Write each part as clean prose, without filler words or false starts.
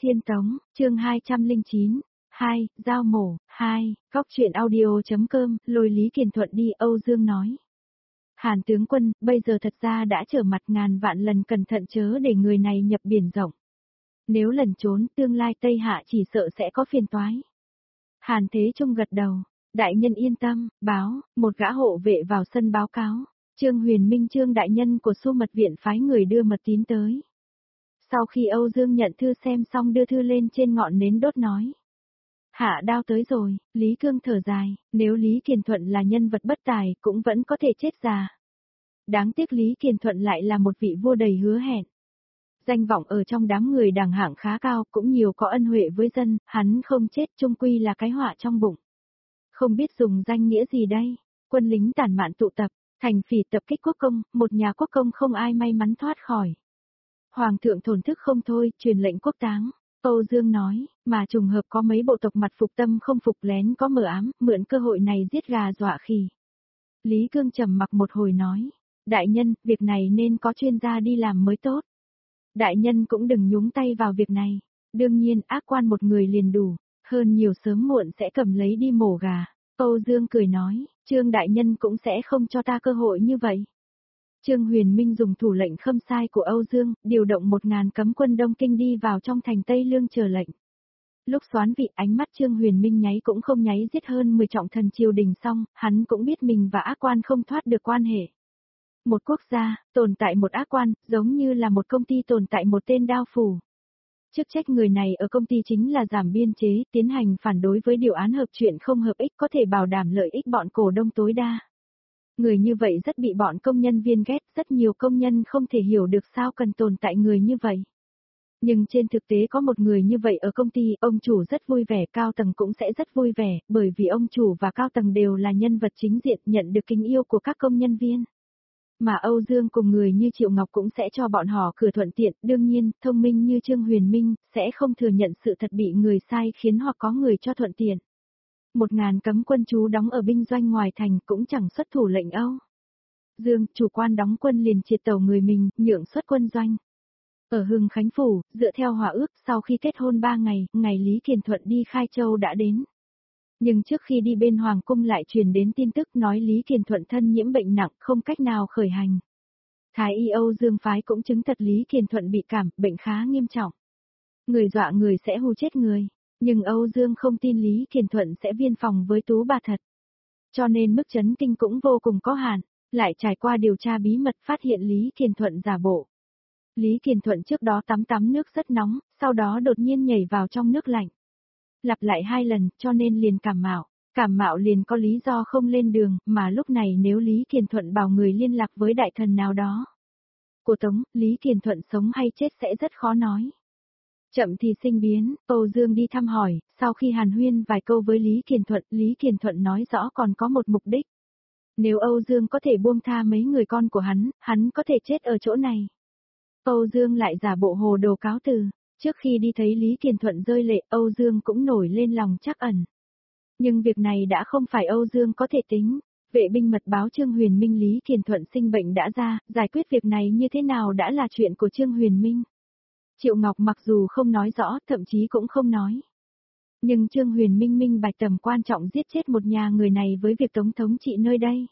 Tiên Tống, chương 209, 2, Giao mổ, 2, Góc truyện audio.com, lôi Lý Kiền Thuận đi, Âu Dương nói. Hàn tướng quân, bây giờ thật ra đã trở mặt ngàn vạn lần cẩn thận chớ để người này nhập biển rộng. Nếu lẩn trốn, tương lai Tây Hạ chỉ sợ sẽ có phiền toái. Hàn Thế Trung gật đầu, đại nhân yên tâm, báo, một gã hộ vệ vào sân báo cáo. Trương Huyền Minh Trương đại nhân của Xu Mật Viện phái người đưa mật tín tới. Sau khi Âu Dương nhận thư xem xong đưa thư lên trên ngọn nến đốt nói. Hạ đao tới rồi, Lý Cương thở dài, nếu Lý Kiền Thuận là nhân vật bất tài cũng vẫn có thể chết già. Đáng tiếc Lý Kiền Thuận lại là một vị vua đầy hứa hẹn. Danh vọng ở trong đám người đẳng hạng khá cao, cũng nhiều có ân huệ với dân, hắn không chết chung quy là cái họa trong bụng. Không biết dùng danh nghĩa gì đây, quân lính tản mạn tụ tập, thành phỉ tập kích quốc công, một nhà quốc công không ai may mắn thoát khỏi. Hoàng thượng thổn thức không thôi, truyền lệnh quốc táng. Âu Dương nói, mà trùng hợp có mấy bộ tộc mặt phục tâm không phục lén có mờ ám, mượn cơ hội này giết gà dọa khỉ. Lý Cương trầm mặc một hồi nói, đại nhân, việc này nên có chuyên gia đi làm mới tốt. Đại nhân cũng đừng nhúng tay vào việc này, đương nhiên ác quan một người liền đủ, hơn nhiều sớm muộn sẽ cầm lấy đi mổ gà. Âu Dương cười nói, Trương đại nhân cũng sẽ không cho ta cơ hội như vậy. Trương Huyền Minh dùng thủ lệnh khâm sai của Âu Dương, điều động 1000 cấm quân Đông Kinh đi vào trong thành Tây Lương chờ lệnh. Lúc soán vị ánh mắt Trương Huyền Minh nháy cũng không nháy giết hơn 10 trọng thần triều đình xong, hắn cũng biết mình và ác quan không thoát được quan hệ. Một quốc gia, tồn tại một ác quan, giống như là một công ty tồn tại một tên đao phủ. Chức trách người này ở công ty chính là giảm biên chế, tiến hành phản đối với điều án hợp chuyện không hợp ích có thể bảo đảm lợi ích bọn cổ đông tối đa. Người như vậy rất bị bọn công nhân viên ghét, rất nhiều công nhân không thể hiểu được sao cần tồn tại người như vậy. Nhưng trên thực tế có một người như vậy ở công ty, ông chủ rất vui vẻ, cao tầng cũng sẽ rất vui vẻ, bởi vì ông chủ và cao tầng đều là nhân vật chính diện nhận được kính yêu của các công nhân viên. Mà Âu Dương cùng người như Triệu Ngọc cũng sẽ cho bọn họ cửa thuận tiện, đương nhiên, thông minh như Trương Huyền Minh, sẽ không thừa nhận sự thật bị người sai khiến hoặc có người cho thuận tiện. 1000 cấm quân trú đóng ở binh doanh ngoài thành cũng chẳng xuất thủ lệnh Âu Dương, chủ quan đóng quân liền triệt tàu người mình, nhượng xuất quân doanh. Ở Hưng Khánh Phủ, dựa theo hòa ước, sau khi kết hôn 3 ngày, ngày Lý Kiền Thuận đi Khai Châu đã đến. Nhưng trước khi đi bên Hoàng Cung lại truyền đến tin tức nói Lý Kiền Thuận thân nhiễm bệnh nặng, không cách nào khởi hành. Thái y Âu Dương phái cũng chứng thật Lý Kiền Thuận bị cảm, bệnh khá nghiêm trọng. Người dọa người sẽ hù chết người. Nhưng Âu Dương không tin Lý Kiền Thuận sẽ viên phòng với Tú bà thật. Cho nên mức chấn kinh cũng vô cùng có hạn, lại trải qua điều tra bí mật phát hiện Lý Kiền Thuận giả bộ. Lý Kiền Thuận trước đó tắm nước rất nóng, sau đó đột nhiên nhảy vào trong nước lạnh. Lặp lại 2 lần, cho nên liền cảm mạo liền có lý do không lên đường, mà lúc này nếu Lý Kiền Thuận bảo người liên lạc với đại thần nào đó của Tống, Lý Kiền Thuận sống hay chết sẽ rất khó nói. Chậm thì sinh biến, Âu Dương đi thăm hỏi, sau khi hàn huyên vài câu với Lý Kiền Thuận nói rõ còn có một mục đích. Nếu Âu Dương có thể buông tha mấy người con của hắn có thể chết ở chỗ này. Âu Dương lại giả bộ hồ đồ cáo từ, trước khi đi thấy Lý Kiền Thuận rơi lệ, Âu Dương cũng nổi lên lòng trắc ẩn. Nhưng việc này đã không phải Âu Dương có thể tính, vệ binh mật báo Trương Huyền Minh Lý Kiền Thuận sinh bệnh đã ra, giải quyết việc này như thế nào đã là chuyện của Trương Huyền Minh. Triệu Ngọc mặc dù không nói rõ, thậm chí cũng không nói. Nhưng Trương Huyền Minh minh bạch tầm quan trọng giết chết một nhà người này với việc Tống thống trị nơi đây.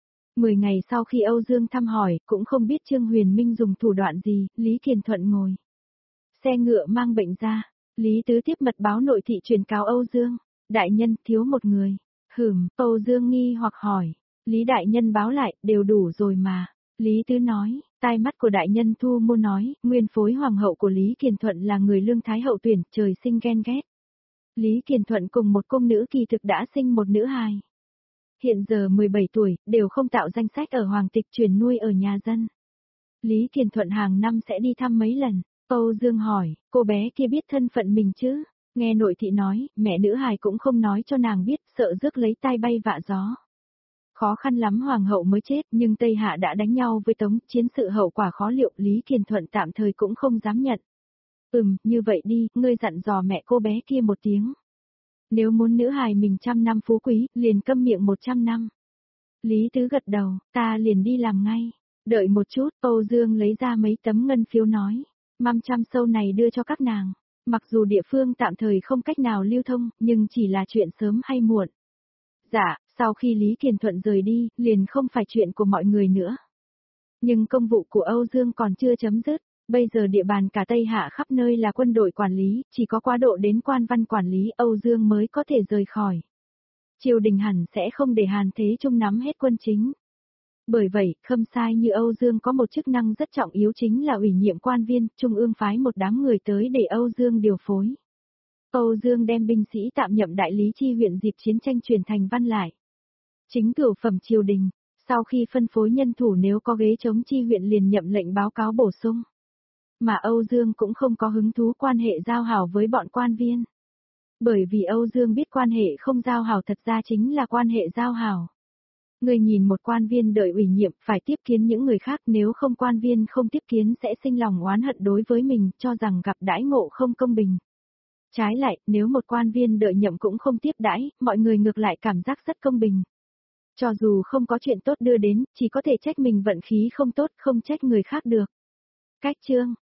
10 ngày sau khi Âu Dương thăm hỏi, cũng không biết Trương Huyền Minh dùng thủ đoạn gì, Lý Kiền Thuận ngồi xe ngựa mang bệnh ra. Lý Tứ tiếp mật báo nội thị truyền cáo Âu Dương, đại nhân thiếu một người. Âu Dương nghi hoặc hỏi, Lý đại nhân báo lại, đều đủ rồi mà. Lý Tứ nói, tai mắt của đại nhân thu mua nói, nguyên phối hoàng hậu của Lý Kiền Thuận là người Lương Thái hậu tuyển, trời sinh ghen ghét. Lý Kiền Thuận cùng một cung nữ kỳ thực đã sinh một nữ hài. Hiện giờ 17 tuổi, đều không tạo danh sách ở hoàng tịch truyền nuôi ở nhà dân. Lý Kiền Thuận hàng năm sẽ đi thăm mấy lần. Âu Dương hỏi, cô bé kia biết thân phận mình chứ? Nghe nội thị nói, mẹ nữ hài cũng không nói cho nàng biết, sợ rước lấy tai bay vạ gió. Khó khăn lắm hoàng hậu mới chết, nhưng Tây Hạ đã đánh nhau với Tống, chiến sự hậu quả khó liệu, Lý Kiền Thuận tạm thời cũng không dám nhận. Như vậy đi, ngươi dặn dò mẹ cô bé kia một tiếng. Nếu muốn nữ hài mình 100 năm phú quý, liền câm miệng 100 năm. Lý Tứ gật đầu, ta liền đi làm ngay. Đợi một chút, Âu Dương lấy ra mấy tấm ngân phiếu nói, 500 sâu này đưa cho các nàng. Mặc dù địa phương tạm thời không cách nào lưu thông, nhưng chỉ là chuyện sớm hay muộn. Dạ, sau khi Lý Kiền Thuận rời đi, liền không phải chuyện của mọi người nữa. Nhưng công vụ của Âu Dương còn chưa chấm dứt, bây giờ địa bàn cả Tây Hạ khắp nơi là quân đội quản lý, chỉ có quá độ đến quan văn quản lý Âu Dương mới có thể rời khỏi. Triều đình hẳn sẽ không để Hàn Thế Trung nắm hết quân chính. Bởi vậy, Khâm Sai như Âu Dương có một chức năng rất trọng yếu chính là ủy nhiệm quan viên, trung ương phái một đám người tới để Âu Dương điều phối. Âu Dương đem binh sĩ tạm nhậm đại lý chi huyện dịp chiến tranh chuyển thành văn lại. Chính cửu phẩm triều đình, sau khi phân phối nhân thủ nếu có ghế chống chi huyện liền nhậm lệnh báo cáo bổ sung. Mà Âu Dương cũng không có hứng thú quan hệ giao hảo với bọn quan viên. Bởi vì Âu Dương biết quan hệ không giao hảo thật ra chính là quan hệ giao hảo. Người nhìn một quan viên đợi ủy nhiệm phải tiếp kiến những người khác, nếu không quan viên không tiếp kiến sẽ sinh lòng oán hận đối với mình, cho rằng gặp đãi ngộ không công bình. Trái lại, nếu một quan viên đợi nhậm cũng không tiếp đãi, mọi người ngược lại cảm giác rất công bình. Cho dù không có chuyện tốt đưa đến, chỉ có thể trách mình vận khí không tốt, không trách người khác được. Cách chương